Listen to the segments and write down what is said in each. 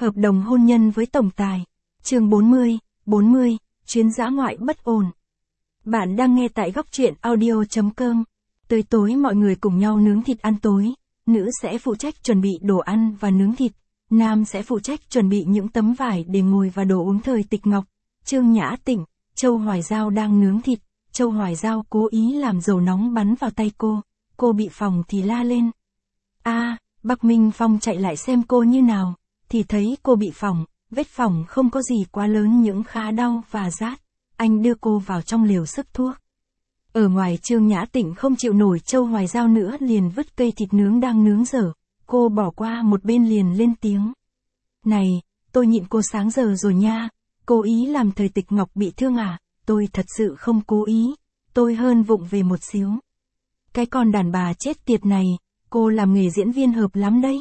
Hợp đồng hôn nhân với tổng tài. Chương 40, chuyến dã ngoại bất ổn. Bạn đang nghe tại góc truyện audio.com. Tới tối mọi người cùng nhau nướng thịt ăn tối. Nữ sẽ phụ trách chuẩn bị đồ ăn và nướng thịt. Nam sẽ phụ trách chuẩn bị những tấm vải để ngồi và đồ uống thời tịch ngọc. Trương Nhã Tịnh, Châu Hoài Giao đang nướng thịt. Châu Hoài Giao cố ý làm dầu nóng bắn vào tay cô. Cô bị phỏng thì la lên. Bắc Minh Phong chạy lại xem cô như nào. Thì thấy cô bị phỏng, vết phỏng không có gì quá lớn nhưng khá đau và rát. Anh đưa cô vào trong lều sức thuốc. Ở ngoài Trương Nhã Tịnh không chịu nổi Châu Hoài Giao nữa liền vứt cây thịt nướng đang nướng dở. Cô bỏ qua một bên liền lên tiếng. Này, tôi nhịn cô sáng giờ rồi nha. Cố ý làm thời tịch ngọc bị thương à? Tôi thật sự không cố ý. Tôi hơn vụng về một xíu. Cái con đàn bà chết tiệt này, cô làm nghề diễn viên hợp lắm đấy.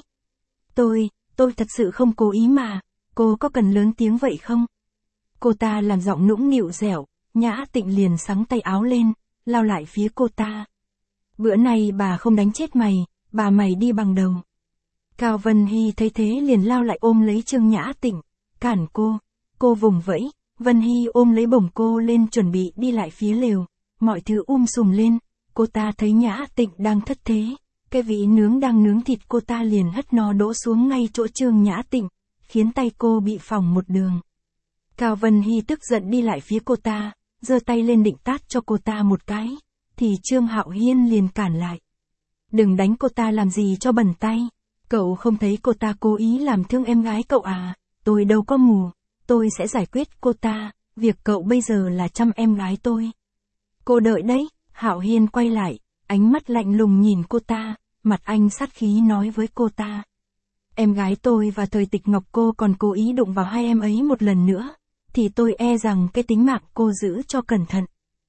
Tôi thật sự không cố ý mà, cô có cần lớn tiếng vậy không? Cô ta làm giọng nũng nịu dẻo, Nhã Tịnh liền xắng tay áo lên, lao lại phía cô ta. Bữa nay bà không đánh chết mày, bà mày đi bằng đầu. Cao Vân Hy thấy thế liền lao lại ôm lấy Trương Nhã Tịnh, cản cô vùng vẫy, Vân Hy ôm lấy bổng cô lên chuẩn bị đi lại phía lều, mọi thứ sùm lên, cô ta thấy Nhã Tịnh đang thất thế. Cái vỉ nướng đang nướng thịt cô ta liền hất nó đổ xuống ngay chỗ Trương Nhã Tịnh, khiến tay cô bị phỏng một đường. Cao Vân Hy tức giận đi lại phía cô ta, giơ tay lên định tát cho cô ta một cái, thì Trương Hạo Hiên liền cản lại. Đừng đánh cô ta làm gì cho bẩn tay, cậu không thấy cô ta cố ý làm thương em gái cậu à, tôi đâu có mù, tôi sẽ giải quyết cô ta, việc cậu bây giờ là chăm em gái tôi. Cô đợi đấy, Hạo Hiên quay lại, ánh mắt lạnh lùng nhìn cô ta. Mặt anh sát khí nói với cô ta. Em gái tôi và thời tịch ngọc cô còn cố ý đụng vào hai em ấy một lần nữa, thì tôi e rằng cái tính mạng cô giữ cho cẩn thận.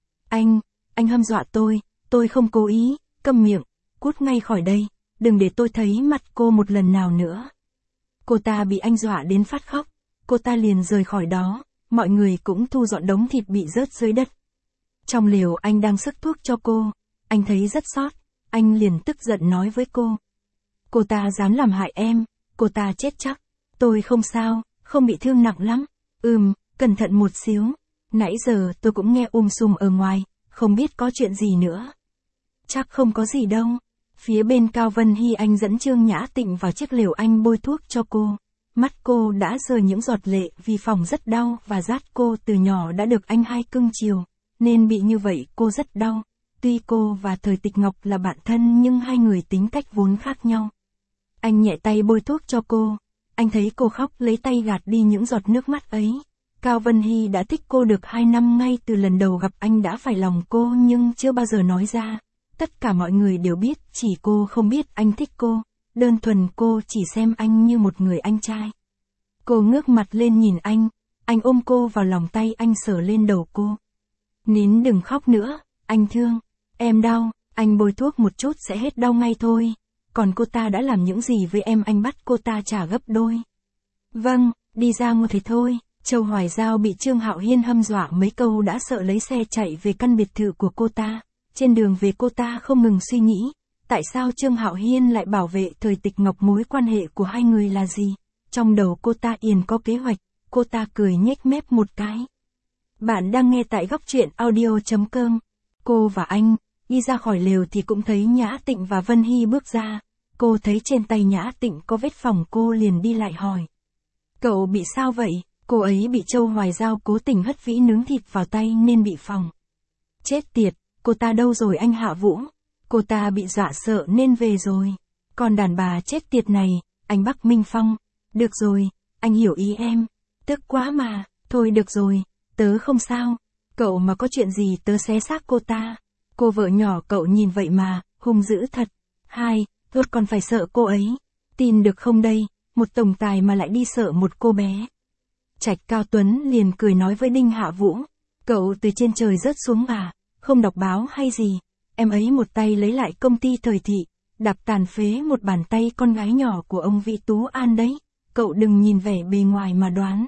Anh hăm dọa tôi không cố ý, câm miệng, cút ngay khỏi đây, đừng để tôi thấy mặt cô một lần nào nữa. Cô ta bị anh dọa đến phát khóc, cô ta liền rời khỏi đó, mọi người cũng thu dọn đống thịt bị rớt dưới đất. Trong lều anh đang sức thuốc cho cô, anh thấy rất xót. Anh liền tức giận nói với cô. Cô ta dám làm hại em, cô ta chết chắc. Tôi không sao, không bị thương nặng lắm. Cẩn thận một xíu. Nãy giờ tôi cũng nghe sùm ở ngoài, không biết có chuyện gì nữa. Chắc không có gì đâu. Phía bên Cao Vân Hy anh dẫn Trương Nhã Tịnh vào chiếc lều anh bôi thuốc cho cô. Mắt cô đã rơi những giọt lệ vì phỏng rất đau và rát cô từ nhỏ đã được anh hai cưng chiều, nên bị như vậy cô rất đau. Tuy cô và thời tịch ngọc là bạn thân nhưng hai người tính cách vốn khác nhau. Anh nhẹ tay bôi thuốc cho cô. Anh thấy cô khóc lấy tay gạt đi những giọt nước mắt ấy. Cao Vân Hy đã thích cô được 2 năm ngay từ lần đầu gặp anh đã phải lòng cô nhưng chưa bao giờ nói ra. Tất cả mọi người đều biết, chỉ cô không biết anh thích cô. Đơn thuần cô chỉ xem anh như một người anh trai. Cô ngước mặt lên nhìn anh ôm cô vào lòng tay anh sờ lên đầu cô. Nín đừng khóc nữa, anh thương. Em đau, anh bôi thuốc một chút sẽ hết đau ngay thôi. Còn cô ta đã làm những gì với em anh bắt cô ta trả gấp đôi. Vâng, đi ra ngoài thế thôi. Châu Hoài Giao bị Trương Hạo Hiên hăm dọa mấy câu đã sợ lấy xe chạy về căn biệt thự của cô ta. Trên đường về cô ta không ngừng suy nghĩ. Tại sao Trương Hạo Hiên lại bảo vệ thời tịch ngọc, mối quan hệ của hai người là gì? Trong đầu cô ta có kế hoạch, cô ta cười nhếch mép một cái. Bạn đang nghe tại góc truyện audio.com. Cô và anh đi ra khỏi lều thì cũng thấy Nhã Tịnh và Vân Hy bước ra. Cô thấy trên tay Nhã Tịnh có vết phỏng, cô liền đi lại hỏi. Cậu bị sao vậy? Cô ấy bị Châu Hoài Giao cố tình hất vỉ nướng thịt vào tay nên bị phỏng. Chết tiệt, cô ta đâu rồi anh Hạ Vũ? Cô ta bị dọa sợ nên về rồi. Còn đàn bà chết tiệt này, anh Bắc Minh Phong. Được rồi, anh hiểu ý em. Tức quá mà, thôi được rồi, tớ không sao. Cậu mà có chuyện gì tớ xé xác cô ta. Cô vợ nhỏ cậu nhìn vậy mà, hung dữ thật. Thôi còn phải sợ cô ấy. Tin được không đây, một tổng tài mà lại đi sợ một cô bé. Trạch Cao Tuấn liền cười nói với Đinh Hạ Vũ. Cậu từ trên trời rớt xuống à, không đọc báo hay gì. Em ấy một tay lấy lại công ty Thời Thị, đạp tàn phế một bàn tay con gái nhỏ của ông Vĩ Tú An đấy. Cậu đừng nhìn vẻ bề ngoài mà đoán.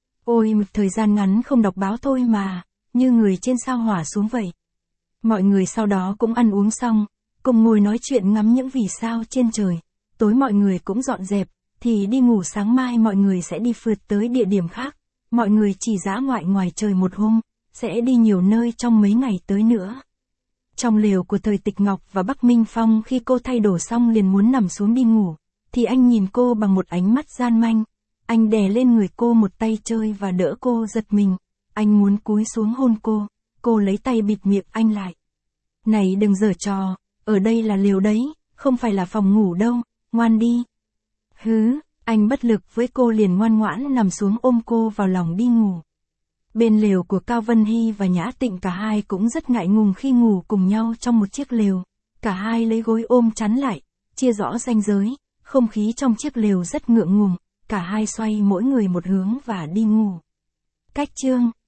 Ôi một thời gian ngắn không đọc báo thôi mà, như người trên sao hỏa xuống vậy. Mọi người sau đó cũng ăn uống xong, cùng ngồi nói chuyện ngắm những vì sao trên trời. Tối mọi người cũng dọn dẹp, thì đi ngủ, sáng mai mọi người sẽ đi phượt tới địa điểm khác. Mọi người chỉ dã ngoại ngoài trời một hôm, sẽ đi nhiều nơi trong mấy ngày tới nữa. Trong lều của Thời Tịch Ngọc và Bắc Minh Phong, khi cô thay đồ xong liền muốn nằm xuống đi ngủ, thì anh nhìn cô bằng một ánh mắt gian manh. Anh đè lên người cô một tay chơi và đỡ cô giật mình. Anh muốn cúi xuống hôn cô lấy tay bịt miệng anh lại. Này đừng giở trò, ở đây là lều đấy, không phải là phòng ngủ đâu, ngoan đi. Hứ, anh bất lực với cô liền ngoan ngoãn nằm xuống ôm cô vào lòng đi ngủ. Bên lều của Cao Vân Hy và Nhã Tịnh, cả hai cũng rất ngại ngùng khi ngủ cùng nhau trong một chiếc lều. Cả hai lấy gối ôm chắn lại, chia rõ ranh giới, không khí trong chiếc lều rất ngượng ngùng, cả hai xoay mỗi người một hướng và đi ngủ. Cách chương